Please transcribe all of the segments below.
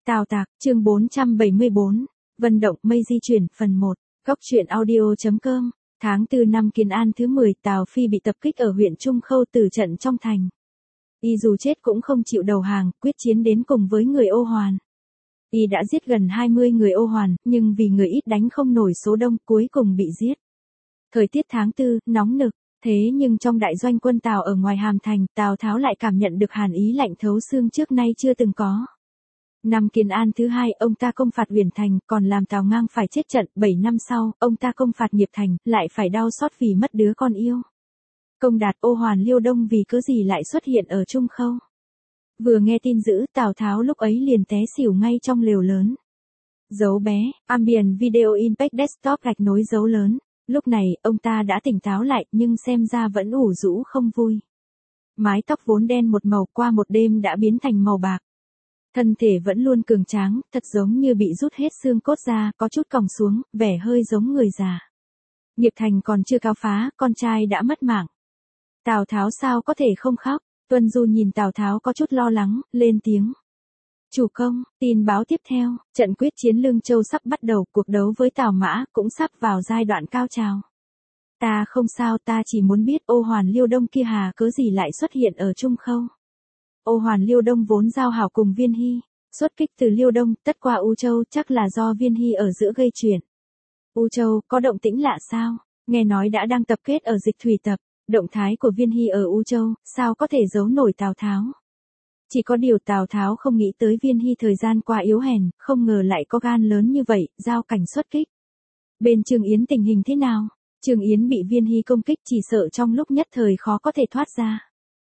Tào Tạc, chương 474, Vận động mây di chuyển, phần 1, Góc truyện audio.com, tháng 4 năm Kiến An thứ 10, Tào Phi bị tập kích ở huyện Trung Khâu tử trận trong thành. Y dù chết cũng không chịu đầu hàng, quyết chiến đến cùng với người Ô Hoàn. Y đã giết gần 20 người Ô Hoàn, nhưng vì người ít đánh không nổi số đông, cuối cùng bị giết. Thời tiết tháng 4, nóng nực, thế nhưng trong đại doanh quân Tào ở ngoài Hàm Thành, Tào Tháo lại cảm nhận được hàn ý lạnh thấu xương trước nay chưa từng có. Năm Kiến An thứ 2, ông ta công phạt Uyển Thành, còn làm Tào Ngang phải chết trận. 7 năm sau, ông ta công phạt Nghiệp Thành, lại phải đau xót vì mất đứa con yêu. Công đạt Ô Hoàn Liêu Đông vì cớ gì lại xuất hiện ở Trung Khâu. Vừa nghe tin dữ, Tào Tháo lúc ấy liền té xỉu ngay trong lều lớn. Dấu bé, Ambient Video Impact Desktop gạch nối dấu lớn. Lúc này, ông ta đã tỉnh táo lại, nhưng xem ra vẫn ủ rũ không vui. Mái tóc vốn đen một màu qua một đêm đã biến thành màu bạc. Thân thể vẫn luôn cường tráng, thật giống như bị rút hết xương cốt ra, có chút còng xuống, vẻ hơi giống người già. Nghiệp Thành còn chưa cáo phá, con trai đã mất mạng. Tào Tháo sao có thể không khóc? Tuân Du nhìn Tào Tháo có chút lo lắng, lên tiếng. Chủ công, tin báo tiếp theo, trận quyết chiến Lương Châu sắp bắt đầu, cuộc đấu với Tào Mã cũng sắp vào giai đoạn cao trào. Ta không sao, ta chỉ muốn biết Ô Hoàn Liêu Đông kia hà cớ gì lại xuất hiện ở Trung Khâu. Ô Hoàn Liêu Đông vốn giao hảo cùng Viên Hy, xuất kích từ Liêu Đông, tất qua U Châu, chắc là do Viên Hy ở giữa gây chuyện. U Châu, có động tĩnh lạ sao? Nghe nói đã đang tập kết ở Dịch Thủy Tập, động thái của Viên Hy ở U Châu, sao có thể giấu nổi Tào Tháo? Chỉ có điều Tào Tháo không nghĩ tới Viên Hy thời gian qua yếu hèn, không ngờ lại có gan lớn như vậy, giao cảnh xuất kích. Bên Trương Yến tình hình thế nào? Trương Yến bị Viên Hy công kích, chỉ sợ trong lúc nhất thời khó có thể thoát ra.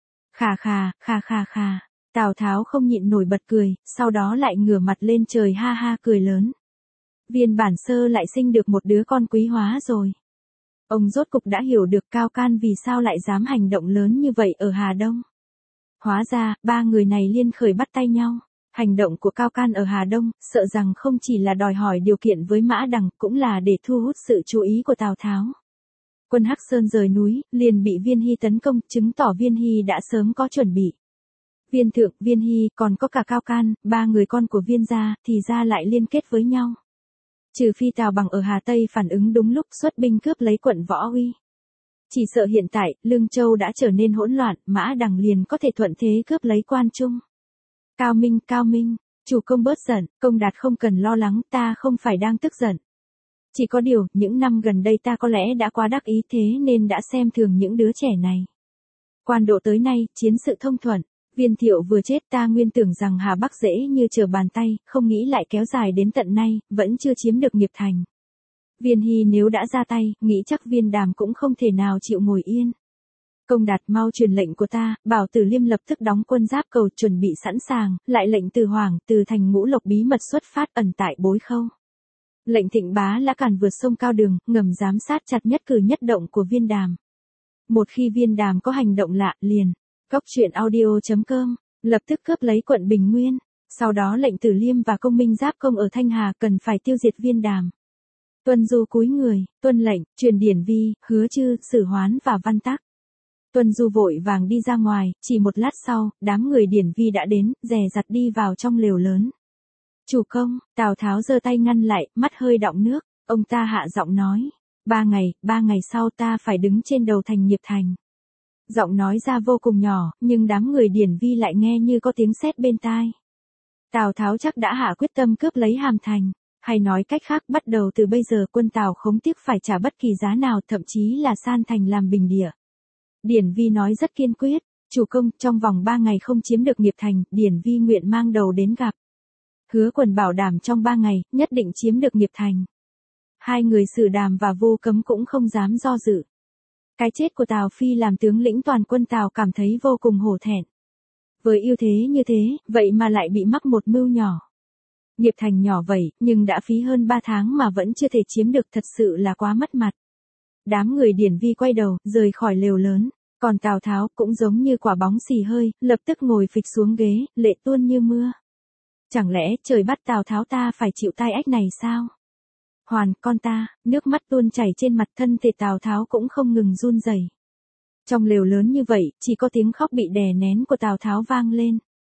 Khà. Tào Tháo không nhịn nổi bật cười, sau đó lại ngửa mặt lên trời ha ha cười lớn. Viên bản sơ lại sinh được một đứa con quý hóa rồi. Ông rốt cục đã hiểu được Cao Can vì sao lại dám hành động lớn như vậy ở Hà Đông. Hóa ra, ba người này liên khởi bắt tay nhau. Hành động của Cao Can ở Hà Đông, sợ rằng không chỉ là đòi hỏi điều kiện với Mã Đằng, cũng là để thu hút sự chú ý của Tào Tháo. Quân Hắc Sơn rời núi, liền bị Viên Hy tấn công, chứng tỏ Viên Hy đã sớm có chuẩn bị. Viên Thượng, Viên Hy, còn có cả Cao Can, ba người con của Viên gia, thì ra lại liên kết với nhau. Trừ phi Tào Bằng ở Hà Tây phản ứng đúng lúc xuất binh cướp lấy quận Võ Uy. Chỉ sợ hiện tại, Lương Châu đã trở nên hỗn loạn, Mã Đằng liền có thể thuận thế cướp lấy Quan Trung. Cao Minh, chủ công bớt giận, Công Đạt không cần lo lắng, ta không phải đang tức giận. Chỉ có điều, những năm gần đây ta có lẽ đã quá đắc ý thế nên đã xem thường những đứa trẻ này. Quan độ tới nay, chiến sự thông thuận, Viên Thiệu vừa chết ta nguyên tưởng rằng Hà Bắc dễ như trở bàn tay, không nghĩ lại kéo dài đến tận nay, vẫn chưa chiếm được Nghiệp Thành. Viên Hy nếu đã ra tay, nghĩ chắc Viên Đàm cũng không thể nào chịu ngồi yên. Công Đạt mau truyền lệnh của ta, bảo Tử Liêm lập tức đóng quân Giáp Cầu chuẩn bị sẵn sàng, lại lệnh Từ Hoàng từ thành Ngũ Lộc bí mật xuất phát ẩn tại Bối Khâu. Lệnh Thịnh Bá Lã Càn vượt sông Cao Đường, ngầm giám sát chặt nhất cử nhất động của Viên Đàm. Một khi Viên Đàm có hành động lạ, liền, Góc truyện audio.com, lập tức cướp lấy quận Bình Nguyên, sau đó lệnh Tử Liêm và Công Minh Giáp Công ở Thanh Hà cần phải tiêu diệt Viên Đàm. Tuân Du cúi người, tuân lệnh, truyền Điển Vi, Hứa Chư, Sử Hoán và Văn Tắc. Tuân Du vội vàng đi ra ngoài, chỉ một lát sau, đám người Điển Vi đã đến, dè dặt đi vào trong lều lớn. Chủ công, Tào Tháo giơ tay ngăn lại, mắt hơi đọng nước, ông ta hạ giọng nói. 3 ngày sau ta phải đứng trên đầu thành Nghiệp Thành. Giọng nói ra vô cùng nhỏ, nhưng đám người Điển Vi lại nghe như có tiếng sét bên tai. Tào Tháo chắc đã hạ quyết tâm cướp lấy Hàm Thành. Hay nói cách khác, bắt đầu từ bây giờ quân Tào không tiếc phải trả bất kỳ giá nào, thậm chí là san thành làm bình địa. Điển Vi nói rất kiên quyết, chủ công, trong vòng 3 ngày không chiếm được Nghiệp Thành, Điển Vi nguyện mang đầu đến gặp. Hứa Quần bảo đảm trong 3 ngày, nhất định chiếm được Nghiệp Thành. Hai người Sử Đàm và Vô Cấm cũng không dám do dự. Cái chết của Tào Phi làm tướng lĩnh toàn quân Tào cảm thấy vô cùng hổ thẹn. Với ưu thế như thế, vậy mà lại bị mắc một mưu nhỏ. Nghiệp Thành nhỏ vậy, nhưng đã phí hơn 3 tháng mà vẫn chưa thể chiếm được, thật sự là quá mất mặt. Đám người Điển Vi quay đầu, rời khỏi lều lớn, còn Tào Tháo cũng giống như quả bóng xì hơi, lập tức ngồi phịch xuống ghế, lệ tuôn như mưa. Chẳng lẽ trời bắt Tào Tháo ta phải chịu tai ách này sao? Hoàn, con ta, nước mắt tuôn chảy trên mặt, thân thể Tào Tháo cũng không ngừng run rẩy. Trong lều lớn như vậy, chỉ có tiếng khóc bị đè nén của Tào Tháo vang lên.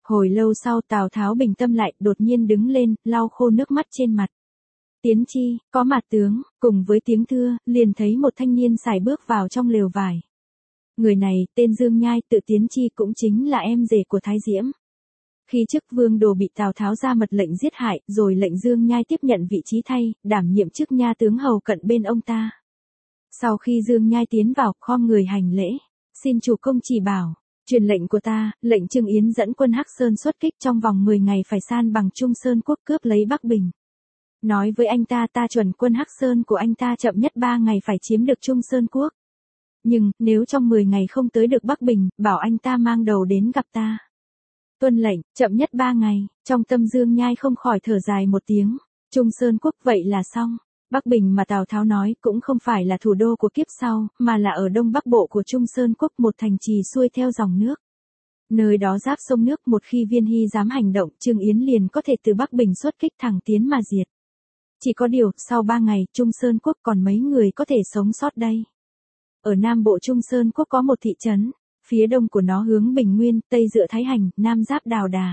Hồi lâu sau Tào Tháo bình tâm lại, đột nhiên đứng lên, lau khô nước mắt trên mặt. Tiến chi, có mặt tướng, cùng với tiếng thưa, liền thấy một thanh niên sải bước vào trong lều vải. Người này, tên Dương Nhai, tự Tiến chi cũng chính là em rể của Thái Diễm. Khi chức vương đồ bị Tào Tháo ra mật lệnh giết hại, rồi lệnh Dương Nhai tiếp nhận vị trí thay, đảm nhiệm chức nha tướng hầu cận bên ông ta. Sau khi Dương Nhai tiến vào, khom người hành lễ, xin chủ công chỉ bảo, truyền lệnh của ta, lệnh Trương Yến dẫn quân Hắc Sơn xuất kích trong vòng 10 ngày phải san bằng Trung Sơn quốc cướp lấy Bắc Bình. Nói với anh ta chuẩn quân Hắc Sơn của anh ta chậm nhất 3 ngày phải chiếm được Trung Sơn quốc. Nhưng, nếu trong 10 ngày không tới được Bắc Bình, bảo anh ta mang đầu đến gặp ta. Tuân lệnh, chậm nhất 3 ngày, trong tâm Dương Nhai không khỏi thở dài một tiếng. Trung Sơn quốc vậy là xong. Bắc Bình mà Tào Tháo nói cũng không phải là thủ đô của kiếp sau, mà là ở đông bắc bộ của Trung Sơn quốc, một thành trì xuôi theo dòng nước. Nơi đó giáp sông nước, một khi Viên Hy dám hành động, Trương Yến liền có thể từ Bắc Bình xuất kích thẳng tiến mà diệt. Chỉ có điều, sau 3 ngày, Trung Sơn quốc còn mấy người có thể sống sót đây. Ở nam bộ Trung Sơn quốc có một thị trấn, phía đông của nó hướng Bình Nguyên, tây dựa Thái Hành, nam giáp Đào Đà.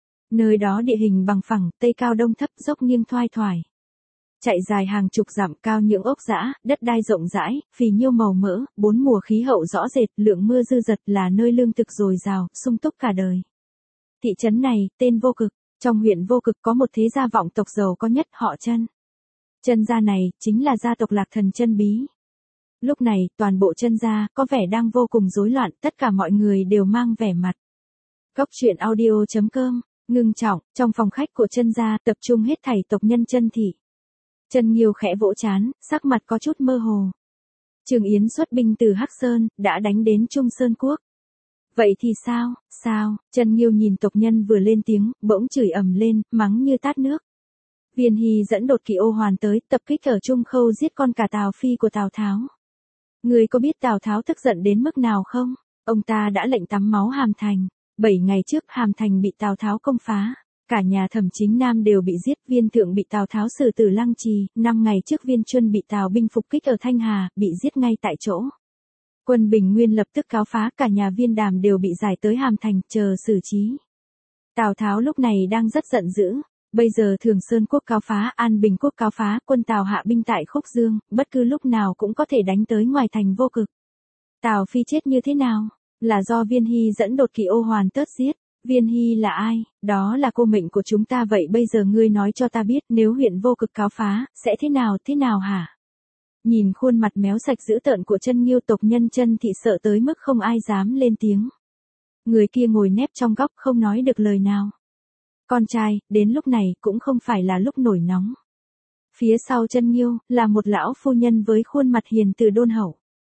Nơi đó địa hình bằng phẳng, tây cao đông thấp, dốc nghiêng thoai thoải. Chạy dài hàng chục dặm, cao những ốc dã, đất đai rộng rãi, phì nhiêu màu mỡ, 4 mùa khí hậu rõ rệt, lượng mưa dư dật, là nơi lương thực dồi dào, sung túc cả đời. Thị trấn này, tên Vô Cực, trong huyện Vô Cực có một thế gia vọng tộc giàu có nhất, họ Chân. Chân gia này, chính là gia tộc Lạc Thần Chân Bí. Lúc này, toàn bộ Chân gia, có vẻ đang vô cùng rối loạn, tất cả mọi người đều mang vẻ mặt. Góc truyện audio.com, ngưng trọng, trong phòng khách của Chân gia, tập trung hết thảy tộc nhân Chân thị. Chân Nghiêu khẽ vỗ trán, sắc mặt có chút mơ hồ. Trương Yến xuất binh từ Hắc Sơn, đã đánh đến Trung Sơn quốc. Vậy thì sao, sao? Chân Nghiêu nhìn tộc nhân vừa lên tiếng, bỗng chửi ầm lên, mắng như tát nước. Viên Hy dẫn đột kỵ Ô Hoàn tới, tập kích ở Trung Khâu giết con cả Tào Phi của Tào Tháo. Người có biết Tào Tháo tức giận đến mức nào không? Ông ta đã lệnh tắm máu Hàm Thành. 7 ngày trước Hàm Thành bị Tào Tháo công phá. Cả nhà Thẩm Chính Nam đều bị giết, Viên Thượng bị Tào Tháo xử tử Lăng Trì, 5 ngày trước Viên Chuân bị Tào binh phục kích ở Thanh Hà, bị giết ngay tại chỗ. Quân Bình Nguyên lập tức cáo phá, cả nhà Viên Đàm đều bị giải tới Hàm Thành, chờ xử trí. Tào Tháo lúc này đang rất giận dữ, bây giờ Thường Sơn quốc cáo phá, An Bình quốc cáo phá, quân Tào hạ binh tại Khúc Dương, bất cứ lúc nào cũng có thể đánh tới ngoài thành Vô Cực. Tào Phi chết như thế nào? Là do Viên Hy dẫn đột kỵ Ô Hoàn tớt giết. Viên Hy là ai? Đó là cô mệnh của chúng ta, vậy bây giờ ngươi nói cho ta biết, nếu huyện Vô Cực cáo phá, sẽ thế nào hả? Nhìn khuôn mặt méo sạch dữ tợn của Chân Nghiêu, tộc nhân Chân thị sợ tới mức không ai dám lên tiếng. Người kia ngồi nép trong góc không nói được lời nào. Con trai, đến lúc này cũng không phải là lúc nổi nóng. Phía sau Chân Nghiêu, là một lão phu nhân với khuôn mặt hiền từ đôn hậu.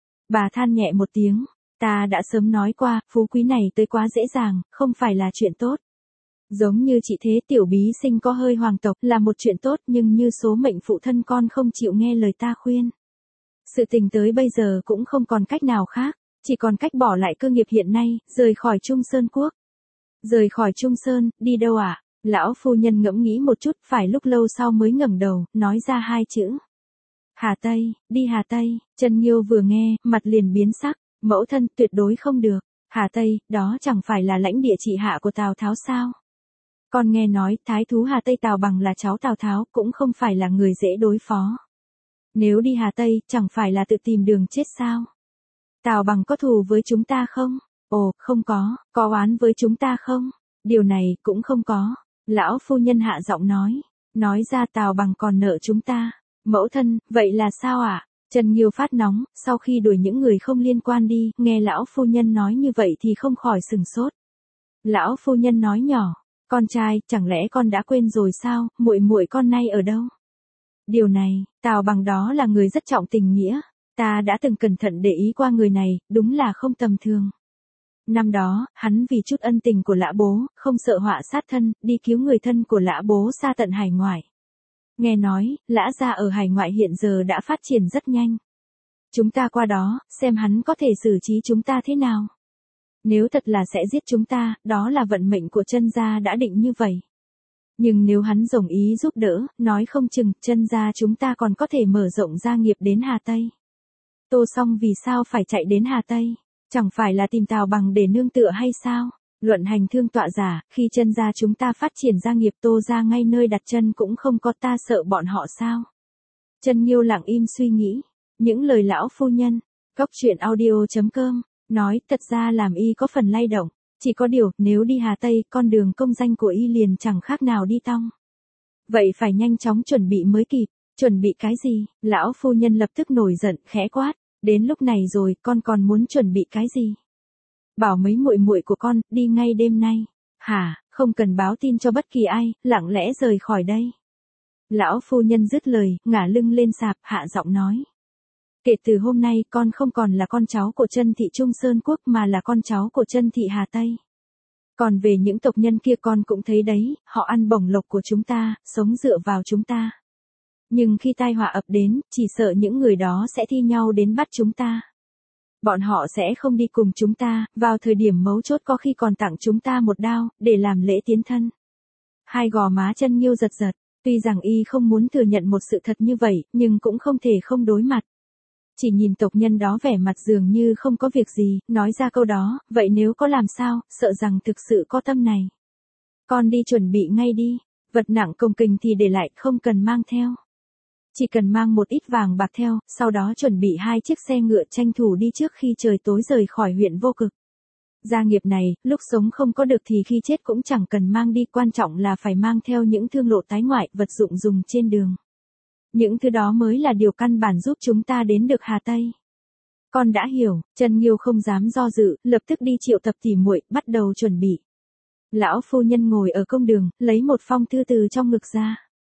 Bà than nhẹ một tiếng. Ta đã sớm nói qua, phú quý này tới quá dễ dàng, không phải là chuyện tốt. Giống như chị thế tiểu bí sinh có hơi hoàng tộc là một chuyện tốt, nhưng như số mệnh phụ thân con không chịu nghe lời ta khuyên. Sự tình tới bây giờ cũng không còn cách nào khác, chỉ còn cách bỏ lại cơ nghiệp hiện nay, rời khỏi Trung Sơn quốc. Rời khỏi Trung Sơn, đi đâu ạ? Lão phu nhân ngẫm nghĩ một chút, phải lúc lâu sau mới ngẩng đầu, nói ra 2 chữ. Hà Tây, đi Hà Tây. Chân Nghiêu vừa nghe, mặt liền biến sắc. Mẫu thân, tuyệt đối không được. Hà Tây, đó chẳng phải là lãnh địa trị hạ của Tào Tháo sao? Con nghe nói, thái thú Hà Tây Tào Bằng là cháu Tào Tháo, cũng không phải là người dễ đối phó. Nếu đi Hà Tây, chẳng phải là tự tìm đường chết sao? Tào Bằng có thù với chúng ta không? Ồ, không có oán với chúng ta không? Điều này, cũng không có. Lão phu nhân hạ giọng nói ra Tào Bằng còn nợ chúng ta. Mẫu thân, vậy là sao ạ? Chân Nghiêu phát nóng, sau khi đuổi những người không liên quan đi, nghe lão phu nhân nói như vậy thì không khỏi sừng sốt. Lão phu nhân nói nhỏ, con trai, chẳng lẽ con đã quên rồi sao, muội con nay ở đâu? Điều này, Tào Bằng đó là người rất trọng tình nghĩa, ta đã từng cẩn thận để ý qua người này, đúng là không tầm thường. Năm đó, hắn vì chút ân tình của Lã Bố, không sợ họa sát thân, đi cứu người thân của Lã Bố xa tận hải ngoại. Nghe nói, Lã gia ở hải ngoại hiện giờ đã phát triển rất nhanh. Chúng ta qua đó, xem hắn có thể xử trí chúng ta thế nào. Nếu thật là sẽ giết chúng ta, đó là vận mệnh của Chân gia đã định như vậy. Nhưng nếu hắn đồng ý giúp đỡ, nói không chừng, Chân gia chúng ta còn có thể mở rộng gia nghiệp đến Hà Tây. Tô Song vì sao phải chạy đến Hà Tây? Chẳng phải là tìm Tào Bằng để nương tựa hay sao? Luận hành thương tọa giả, khi chân gia chúng ta phát triển gia nghiệp Tô gia ngay nơi đặt chân cũng không có, ta sợ bọn họ sao? Chân Nghiêu lặng im suy nghĩ. Những lời lão phu nhân, góc truyện audio.com, nói thật ra làm y có phần lay động. Chỉ có điều, nếu đi Hà Tây, con đường công danh của y liền chẳng khác nào đi tong. Vậy phải nhanh chóng chuẩn bị mới kịp. Chuẩn bị cái gì? Lão phu nhân lập tức nổi giận, khẽ quát. Đến lúc này rồi, con còn muốn chuẩn bị cái gì? Bảo mấy muội muội của con, đi ngay đêm nay. Hả, không cần báo tin cho bất kỳ ai, lặng lẽ rời khỏi đây. Lão phu nhân dứt lời, ngả lưng lên sạp, hạ giọng nói. Kể từ hôm nay, con không còn là con cháu của Chân thị Trung Sơn Quốc mà là con cháu của Chân thị Hà Tây. Còn về những tộc nhân kia con cũng thấy đấy, họ ăn bổng lộc của chúng ta, sống dựa vào chúng ta. Nhưng khi tai họa ập đến, chỉ sợ những người đó sẽ thi nhau đến bắt chúng ta. Bọn họ sẽ không đi cùng chúng ta, vào thời điểm mấu chốt có khi còn tặng chúng ta một đao, để làm lễ tiến thân. Hai gò má Chân Nghiêu giật giật, tuy rằng y không muốn thừa nhận một sự thật như vậy, nhưng cũng không thể không đối mặt. Chỉ nhìn tộc nhân đó vẻ mặt dường như không có việc gì, nói ra câu đó, vậy nếu có làm sao, sợ rằng thực sự có tâm này. Con đi chuẩn bị ngay đi, vật nặng cồng kềnh thì để lại, không cần mang theo. Chỉ cần mang một ít vàng bạc theo, sau đó chuẩn bị 2 chiếc xe ngựa tranh thủ đi trước khi trời tối rời khỏi huyện Vô Cực. Gia nghiệp này, lúc sống không có được thì khi chết cũng chẳng cần mang đi, quan trọng là phải mang theo những thương lộ tái ngoại, vật dụng dùng trên đường. Những thứ đó mới là điều căn bản giúp chúng ta đến được Hà Tây. Con đã hiểu, Chân Nghiêu không dám do dự, lập tức đi triệu tập tỉ muội, bắt đầu chuẩn bị. Lão phu nhân ngồi ở công đường, lấy một phong thư từ trong ngực ra.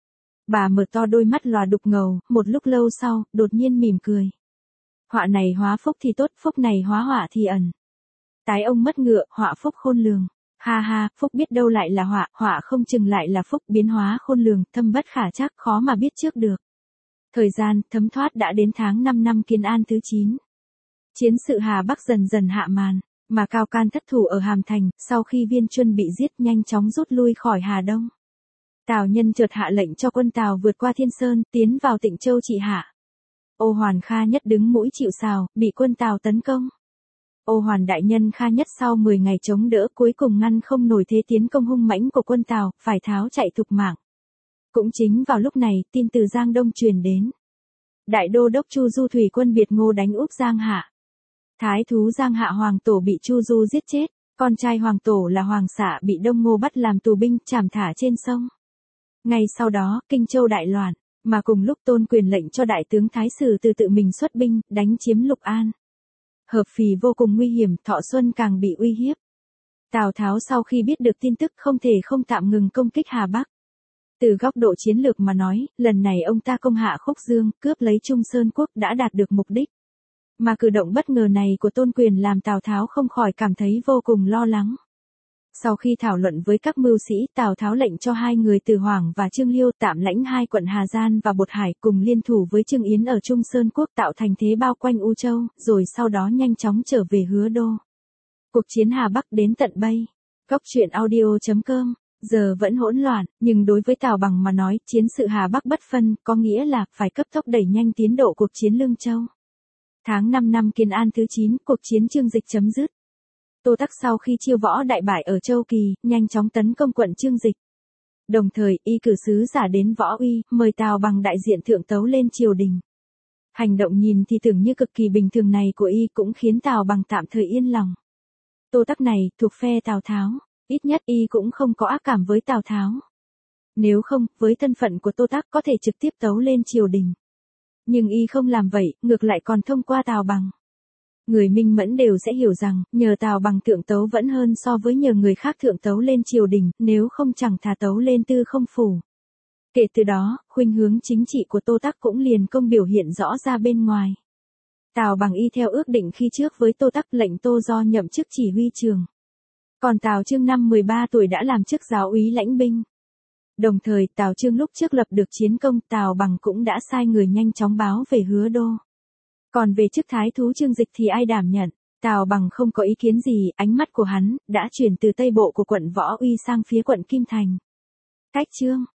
Bà mở to đôi mắt lòa đục ngầu, một lúc lâu sau, đột nhiên mỉm cười. Họa này hóa phúc thì tốt, phúc này hóa họa thì ẩn. Tái ông mất ngựa, họa phúc khôn lường. Ha ha, phúc biết đâu lại là họa, họa không chừng lại là phúc, biến hóa khôn lường, thâm bất khả trắc, khó mà biết trước được. Thời gian, thấm thoát đã đến tháng 5 năm Kiến An thứ 9. Chiến sự Hà Bắc dần dần hạ màn, mà Cao Can thất thủ ở Hàm Thành, sau khi Viên Chuân bị giết nhanh chóng rút lui khỏi Hà Đông. Tào Nhân chợt hạ lệnh cho quân Tào vượt qua Thiên Sơn, tiến vào Tịnh Châu trị hạ. Ô Hoàn Kha Nhất đứng mũi chịu sào, bị quân Tào tấn công. Ô Hoàn đại nhân Kha Nhất sau 10 ngày chống đỡ cuối cùng ngăn không nổi thế tiến công hung mãnh của quân Tào, phải tháo chạy thục mạng. Cũng chính vào lúc này, tin từ Giang Đông truyền đến. Đại đô đốc Chu Du thủy quân Biệt Ngô đánh úp Giang Hạ. Thái thú Giang Hạ Hoàng Tổ bị Chu Du giết chết, con trai Hoàng Tổ là Hoàng Xạ bị Đông Ngô bắt làm tù binh, trảm thả trên sông. Ngay sau đó, Kinh Châu đại loạn, mà cùng lúc Tôn Quyền lệnh cho đại tướng Thái Sử Từ tự mình xuất binh, đánh chiếm Lục An. Hợp Phì vô cùng nguy hiểm, Thọ Xuân càng bị uy hiếp. Tào Tháo sau khi biết được tin tức không thể không tạm ngừng công kích Hà Bắc. Từ góc độ chiến lược mà nói, lần này ông ta công hạ Khúc Dương, cướp lấy Trung Sơn Quốc đã đạt được mục đích. Mà cử động bất ngờ này của Tôn Quyền làm Tào Tháo không khỏi cảm thấy vô cùng lo lắng. Sau khi thảo luận với các mưu sĩ, Tào Tháo lệnh cho 2 người Từ Hoảng và Trương Liêu tạm lãnh 2 quận Hà Giang và Bột Hải, cùng liên thủ với Trương Yến ở Trung Sơn Quốc tạo thành thế bao quanh U Châu, rồi sau đó nhanh chóng trở về Hứa Đô. Cuộc chiến Hà Bắc đến tận bây. Góc truyện audio.com. Giờ vẫn hỗn loạn, nhưng đối với Tào Bằng mà nói, chiến sự Hà Bắc bất phân, có nghĩa là phải cấp tốc đẩy nhanh tiến độ cuộc chiến Lương Châu. Tháng 5 năm Kiến An thứ 9, cuộc chiến Chương Dịch chấm dứt. Tô Tắc sau khi Chiêu Võ đại bại ở Châu Kỳ, nhanh chóng tấn công quận Chương Dịch. Đồng thời, y cử sứ giả đến Võ Uy, mời Tào Bằng đại diện thượng tấu lên triều đình. Hành động nhìn thì tưởng như cực kỳ bình thường này của y cũng khiến Tào Bằng tạm thời yên lòng. Tô Tắc này, thuộc phe Tào Tháo. Ít nhất y cũng không có ác cảm với Tào Tháo. Nếu không, với thân phận của Tô Tắc có thể trực tiếp tấu lên triều đình. Nhưng y không làm vậy, ngược lại còn thông qua Tào Bằng. Người minh mẫn đều sẽ hiểu rằng, nhờ Tào Bằng thượng tấu vẫn hơn so với nhờ người khác thượng tấu lên triều đình, nếu không chẳng thà tấu lên Tư Không phủ. Kể từ đó, khuynh hướng chính trị của Tô Tắc cũng liền công biểu hiện rõ ra bên ngoài. Tào Bằng y theo ước định khi trước với Tô Tắc, lệnh Tô Do nhậm chức chỉ huy trường. Còn Tào Chương năm 13 tuổi đã làm chức giáo úy lãnh binh. Đồng thời, Tào Chương lúc trước lập được chiến công, Tào Bằng cũng đã sai người nhanh chóng báo về Hứa Đô. Còn về chức thái thú Chương Dịch thì ai đảm nhận, Tào Bằng không có ý kiến gì, ánh mắt của hắn đã chuyển từ tây bộ của quận Võ Uy sang phía quận Kim Thành. Cách chương